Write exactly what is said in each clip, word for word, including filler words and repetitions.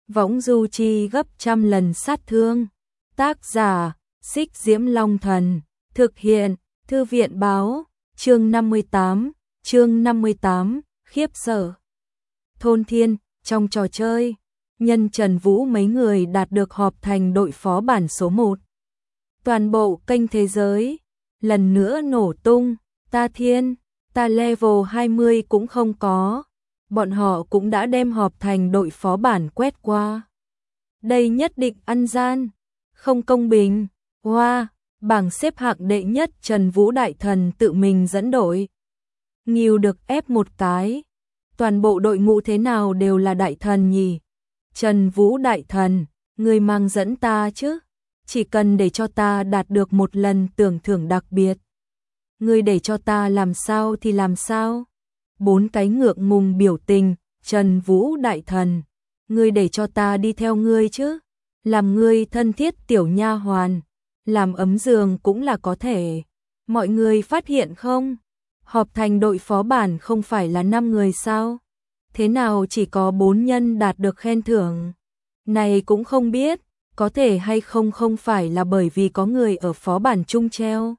võng du chi gấp trăm lần sát thương. Tác giả, Xích Diễm Long Thần, thực hiện, Thư viện Báo, chương năm mươi tám, chương năm mươi tám, khiếp sợ. Thôn Thiên, trong trò chơi, nhân Trần Vũ mấy người đạt được họp thành đội phó bản số một. Toàn bộ kênh thế giới, lần nữa nổ tung, ta thiên, ta level hai mươi cũng không có. Bọn họ cũng đã đem họp thành đội phó bản quét qua. Đây nhất định ăn gian, không công bình. Hoa, wow, bảng xếp hạng đệ nhất Trần Vũ Đại Thần tự mình dẫn đội. Nghiêu được ép một cái. Toàn bộ đội ngũ thế nào đều là đại thần nhỉ? Trần Vũ Đại Thần, người mang dẫn ta chứ? Chỉ cần để cho ta đạt được một lần tưởng thưởng đặc biệt. Người để cho ta làm sao thì làm sao? Bốn cái ngượng ngùng biểu tình, Trần Vũ Đại Thần, ngươi để cho ta đi theo ngươi chứ? Làm ngươi thân thiết tiểu nha hoàn, làm ấm giường cũng là có thể. Mọi người phát hiện không? Họp thành đội phó bản không phải là năm người sao? Thế nào chỉ có bốn nhân đạt được khen thưởng? Này cũng không biết, có thể hay không không phải là bởi vì có người ở phó bản chung treo.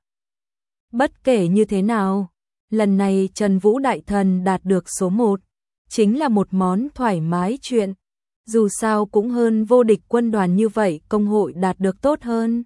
Bất kể như thế nào, lần này Trần Vũ Đại Thần đạt được số một, chính là một món thoải mái chuyện. Dù sao cũng hơn vô địch quân đoàn như vậy công hội đạt được tốt hơn.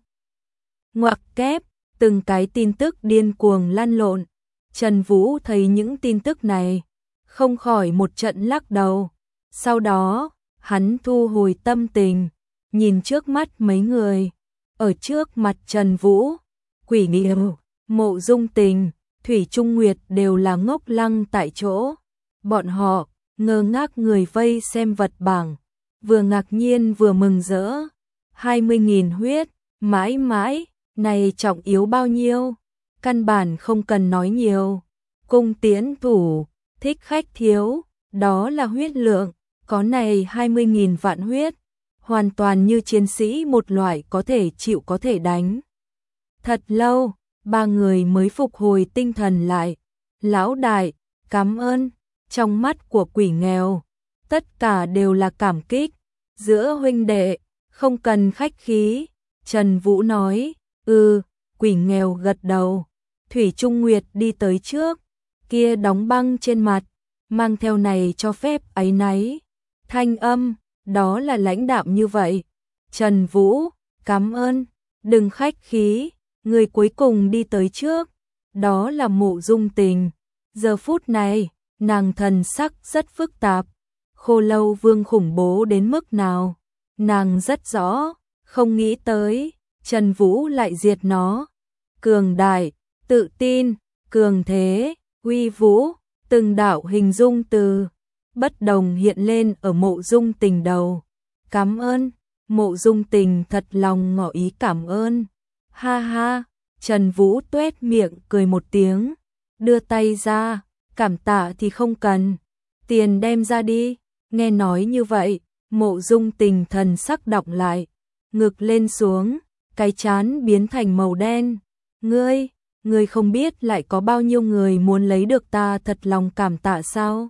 Ngoặc kép, từng cái tin tức điên cuồng lăn lộn. Trần Vũ thấy những tin tức này, không khỏi một trận lắc đầu. Sau đó, hắn thu hồi tâm tình, nhìn trước mắt mấy người. Ở trước mặt Trần Vũ, Quỷ Nghiêu, Mộ Dung Tình, Thủy Trung Nguyệt đều là ngốc lăng tại chỗ. Bọn họ ngơ ngác người vây xem vật bảng, vừa ngạc nhiên vừa mừng rỡ. hai mươi nghìn huyết, mãi mãi, này trọng yếu bao nhiêu? Căn bản không cần nói nhiều. Cung tiến thủ, thích khách thiếu, đó là huyết lượng, có này hai mươi nghìn vạn huyết, hoàn toàn như chiến sĩ một loại có thể chịu có thể đánh. Thật lâu, ba người mới phục hồi tinh thần lại. Lão đại, cảm ơn. Trong mắt của Quỷ Nghèo, tất cả đều là cảm kích. Giữa huynh đệ, không cần khách khí. Trần Vũ nói, ừ, Quỷ Nghèo gật đầu. Thủy Trung Nguyệt đi tới trước, kia đóng băng trên mặt, mang theo này cho phép áy náy. Thanh âm, đó là lãnh đạm như vậy. Trần Vũ, cảm ơn, đừng khách khí, người cuối cùng đi tới trước. Đó là Mộ Dung Tình. Giờ phút này, nàng thần sắc rất phức tạp. Khô Lâu Vương khủng bố đến mức nào? Nàng rất rõ, không nghĩ tới, Trần Vũ lại diệt nó. Cường đại, tự tin, cường thế, uy vũ, từng đạo hình dung từ bất đồng hiện lên ở Mộ Dung Tình đầu. Cảm ơn, Mộ Dung Tình thật lòng ngỏ ý cảm ơn. Ha ha, Trần Vũ tuét miệng cười một tiếng, đưa tay ra, cảm tạ thì không cần, tiền đem ra đi. Nghe nói như vậy, Mộ Dung Tình thần sắc đọng lại, ngực lên xuống, cái trán biến thành màu đen. Ngươi, ngươi không biết lại có bao nhiêu người muốn lấy được ta thật lòng cảm tạ sao?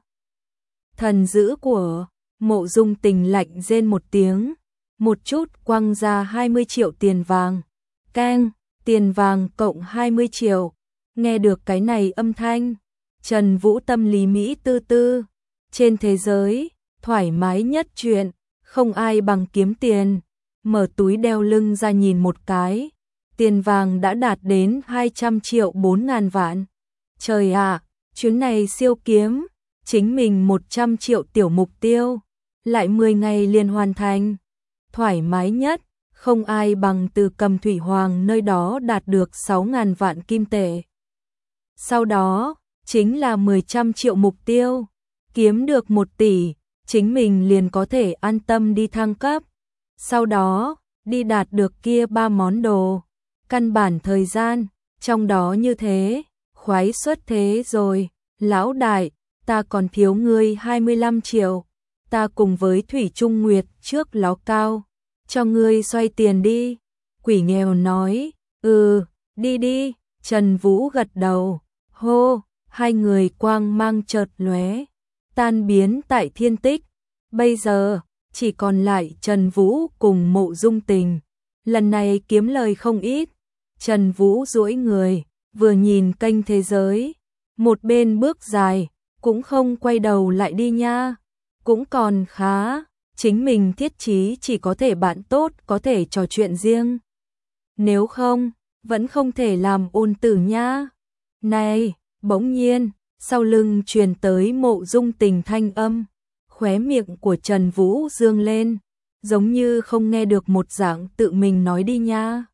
Thần dữ của Mộ Dung Tình lạnh rên một tiếng, một chút quăng ra hai mươi triệu tiền vàng. Keng, tiền vàng cộng hai mươi triệu. Nghe được cái này âm thanh, Trần Vũ tâm lý Mỹ tư tư. Trên thế giới, thoải mái nhất chuyện, không ai bằng kiếm tiền. Mở túi đeo lưng ra nhìn một cái, tiền vàng đã đạt đến hai trăm triệu bốn ngàn vạn. Trời ạ, chuyến này siêu kiếm, chính mình một trăm triệu tiểu mục tiêu, lại mười ngày liền hoàn thành. Thoải mái nhất, không ai bằng từ Cầm Thủy Hoàng nơi đó đạt được sáu ngàn vạn kim tệ. Sau đó, chính là mười trăm triệu mục tiêu, kiếm được một tỷ, chính mình liền có thể an tâm đi thăng cấp. Sau đó, đi đạt được kia ba món đồ. Căn bản thời gian, trong đó như thế, khoái xuất thế rồi. Lão đại, ta còn thiếu ngươi hai mươi lăm triệu. Ta cùng với Thủy Trung Nguyệt trước ló cao, cho ngươi xoay tiền đi. Quỷ Nghèo nói, ừ, đi đi. Trần Vũ gật đầu, hô, hai người quang mang chợt lóe, tan biến tại thiên tích. Bây giờ, chỉ còn lại Trần Vũ cùng Mộ Dung Tình. Lần này kiếm lời không ít. Trần Vũ duỗi người, vừa nhìn kênh thế giới, một bên bước dài, cũng không quay đầu lại đi nha. Cũng còn khá, chính mình thiết chí chỉ có thể bạn tốt có thể trò chuyện riêng. Nếu không, vẫn không thể làm ôn tử nha. Này, bỗng nhiên, sau lưng truyền tới Mộ Dung Tình thanh âm, khóe miệng của Trần Vũ dương lên, giống như không nghe được một dạng tự mình nói đi nha.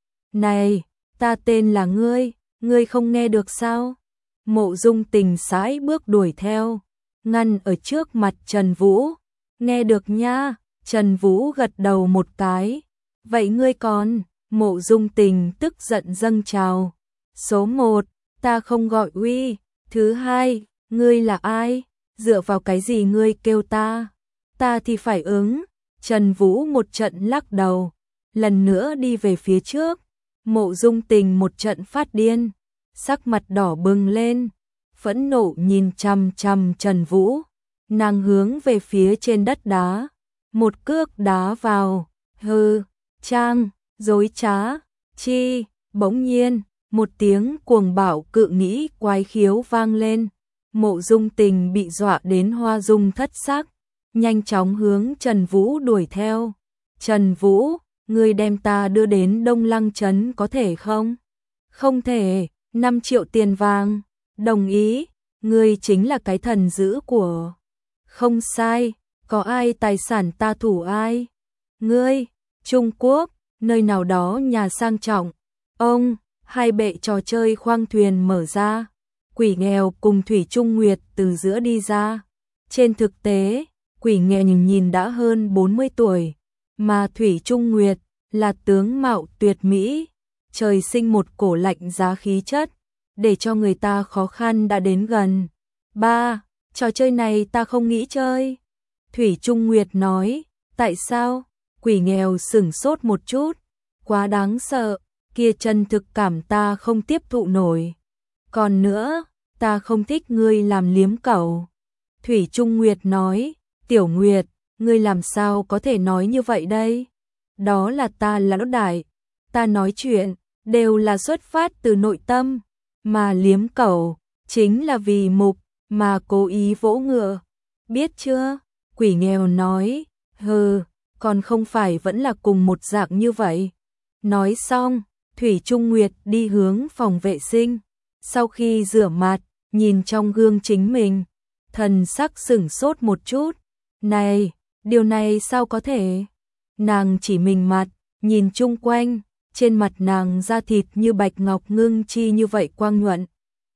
Này, ta tên là ngươi, ngươi không nghe được sao? Mộ Dung Tình sải bước đuổi theo, ngăn ở trước mặt Trần Vũ. Nghe được nha, Trần Vũ gật đầu một cái. Vậy ngươi còn? Mộ Dung Tình tức giận dâng trào. Số một, ta không gọi uy. Thứ hai, ngươi là ai? Dựa vào cái gì ngươi kêu ta? Ta thì phải ứng. Trần Vũ một trận lắc đầu, lần nữa đi về phía trước. Mộ Dung Tình một trận phát điên, sắc mặt đỏ bừng lên, phẫn nộ nhìn chằm chằm Trần Vũ. Nàng hướng về phía trên đất đá, một cước đá vào. Hừ, trang, dối trá, chi. Bỗng nhiên, một tiếng cuồng bạo cự nghĩ quái khiếu vang lên. Mộ Dung Tình bị dọa đến hoa dung thất sắc, nhanh chóng hướng Trần Vũ đuổi theo. Trần Vũ, ngươi đem ta đưa đến Đông Lăng Trấn có thể không? Không thể. Năm triệu tiền vàng. Đồng ý. Ngươi chính là cái thần dữ của... Không sai. Có ai tài sản ta thủ ai? Ngươi. Trung Quốc, nơi nào đó nhà sang trọng. Ông, hai bệ trò chơi khoang thuyền mở ra. Quỷ nghèo cùng Thủy Trung Nguyệt từ giữa đi ra. Trên thực tế, quỷ nghèo nhìn nhìn đã hơn bốn mươi tuổi, mà Thủy Trung Nguyệt là tướng mạo tuyệt mỹ, trời sinh một cổ lạnh giá khí chất, để cho người ta khó khăn đã đến gần. Ba, trò chơi này ta không nghĩ chơi. Thủy Trung Nguyệt nói, tại sao? Quỷ nghèo sửng sốt một chút, quá đáng sợ, kia chân thực cảm ta không tiếp thụ nổi. Còn nữa, ta không thích ngươi làm liếm cẩu. Thủy Trung Nguyệt nói, Tiểu Nguyệt, ngươi làm sao có thể nói như vậy đây? Đó là ta lão đại, ta nói chuyện, đều là xuất phát từ nội tâm, mà liếm cẩu, chính là vì mục, mà cố ý vỗ ngựa. Biết chưa? Quỷ nghèo nói, hừ, còn không phải vẫn là cùng một dạng như vậy. Nói xong, Thủy Trung Nguyệt đi hướng phòng vệ sinh. Sau khi rửa mặt, nhìn trong gương chính mình, thần sắc sửng sốt một chút. Này, điều này sao có thể? Nàng chỉ mình mặt, nhìn chung quanh, trên mặt nàng da thịt như bạch ngọc ngưng chi như vậy quang nhuận.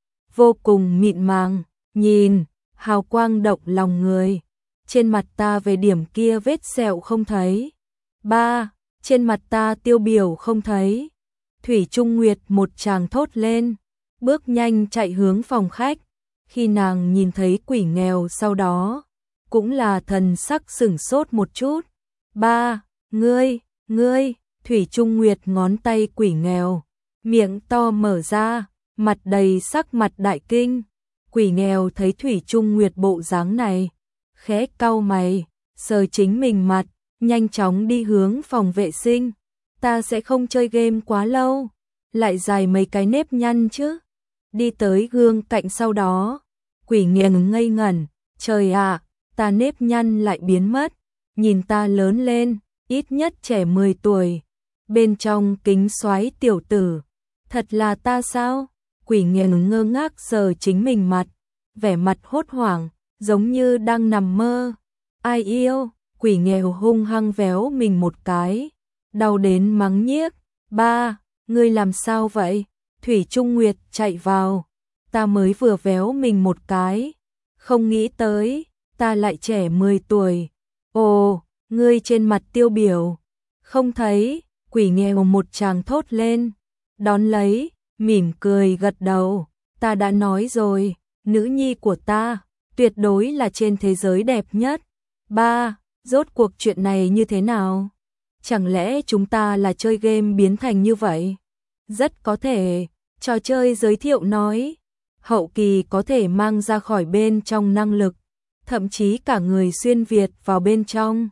Vô cùng mịn màng, nhìn, hào quang động lòng người. Trên mặt ta về điểm kia vết sẹo không thấy. Ba, trên mặt ta tiêu biểu không thấy. Thủy Trung Nguyệt một tràng thốt lên, bước nhanh chạy hướng phòng khách. Khi nàng nhìn thấy quỷ nghèo sau đó, cũng là thần sắc sửng sốt một chút. Ba, ngươi, ngươi, Thủy Trung Nguyệt ngón tay quỷ nghèo, miệng to mở ra, mặt đầy sắc mặt đại kinh. Quỷ nghèo thấy Thủy Trung Nguyệt bộ dáng này, khẽ cau mày, sờ chính mình mặt, nhanh chóng đi hướng phòng vệ sinh. Ta sẽ không chơi game quá lâu, lại dài mấy cái nếp nhăn chứ. Đi tới gương cạnh sau đó, quỷ nghèo ngây ngẩn, trời ạ, ta nếp nhăn lại biến mất, nhìn ta lớn lên, ít nhất trẻ mười tuổi, bên trong kính xoáy tiểu tử, thật là ta sao? Quỷ nghèo ngơ ngác sờ chính mình mặt, vẻ mặt hốt hoảng, giống như đang nằm mơ. Ai yêu? Quỷ nghèo hung hăng véo mình một cái, đau đến mắng nhiếc. Ba, ngươi làm sao vậy? Thủy Trung Nguyệt chạy vào, ta mới vừa véo mình một cái, không nghĩ tới, ta lại trẻ mười tuổi. Ồ, ngươi trên mặt tiêu biểu, không thấy. Quỷ nghèo một tràng thốt lên, đón lấy, mỉm cười gật đầu. Ta đã nói rồi, nữ nhi của ta, tuyệt đối là trên thế giới đẹp nhất. Ba, rốt cuộc chuyện này như thế nào? Chẳng lẽ chúng ta là chơi game biến thành như vậy? Rất có thể, trò chơi giới thiệu nói, hậu kỳ có thể mang ra khỏi bên trong năng lực, thậm chí cả người xuyên Việt vào bên trong.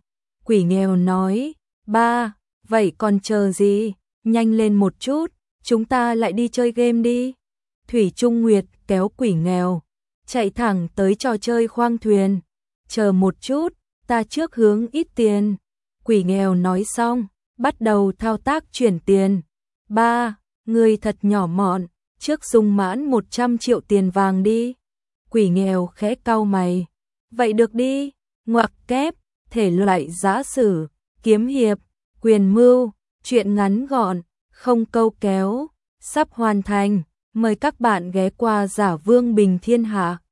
Quỷ nghèo nói, ba, vậy còn chờ gì, nhanh lên một chút, chúng ta lại đi chơi game đi. Thủy Trung Nguyệt kéo quỷ nghèo, chạy thẳng tới trò chơi khoang thuyền. Chờ một chút, ta trước hướng ít tiền. Quỷ nghèo nói xong, bắt đầu thao tác chuyển tiền. Ba, người thật nhỏ mọn, trước dùng mãn một trăm triệu tiền vàng đi. Quỷ nghèo khẽ cau mày. Vậy được đi, ngoặc kép, thể loại giã sử, kiếm hiệp, quyền mưu, truyện ngắn gọn, không câu kéo, sắp hoàn thành. Mời các bạn ghé qua Giả Vương Bình Thiên Hạ.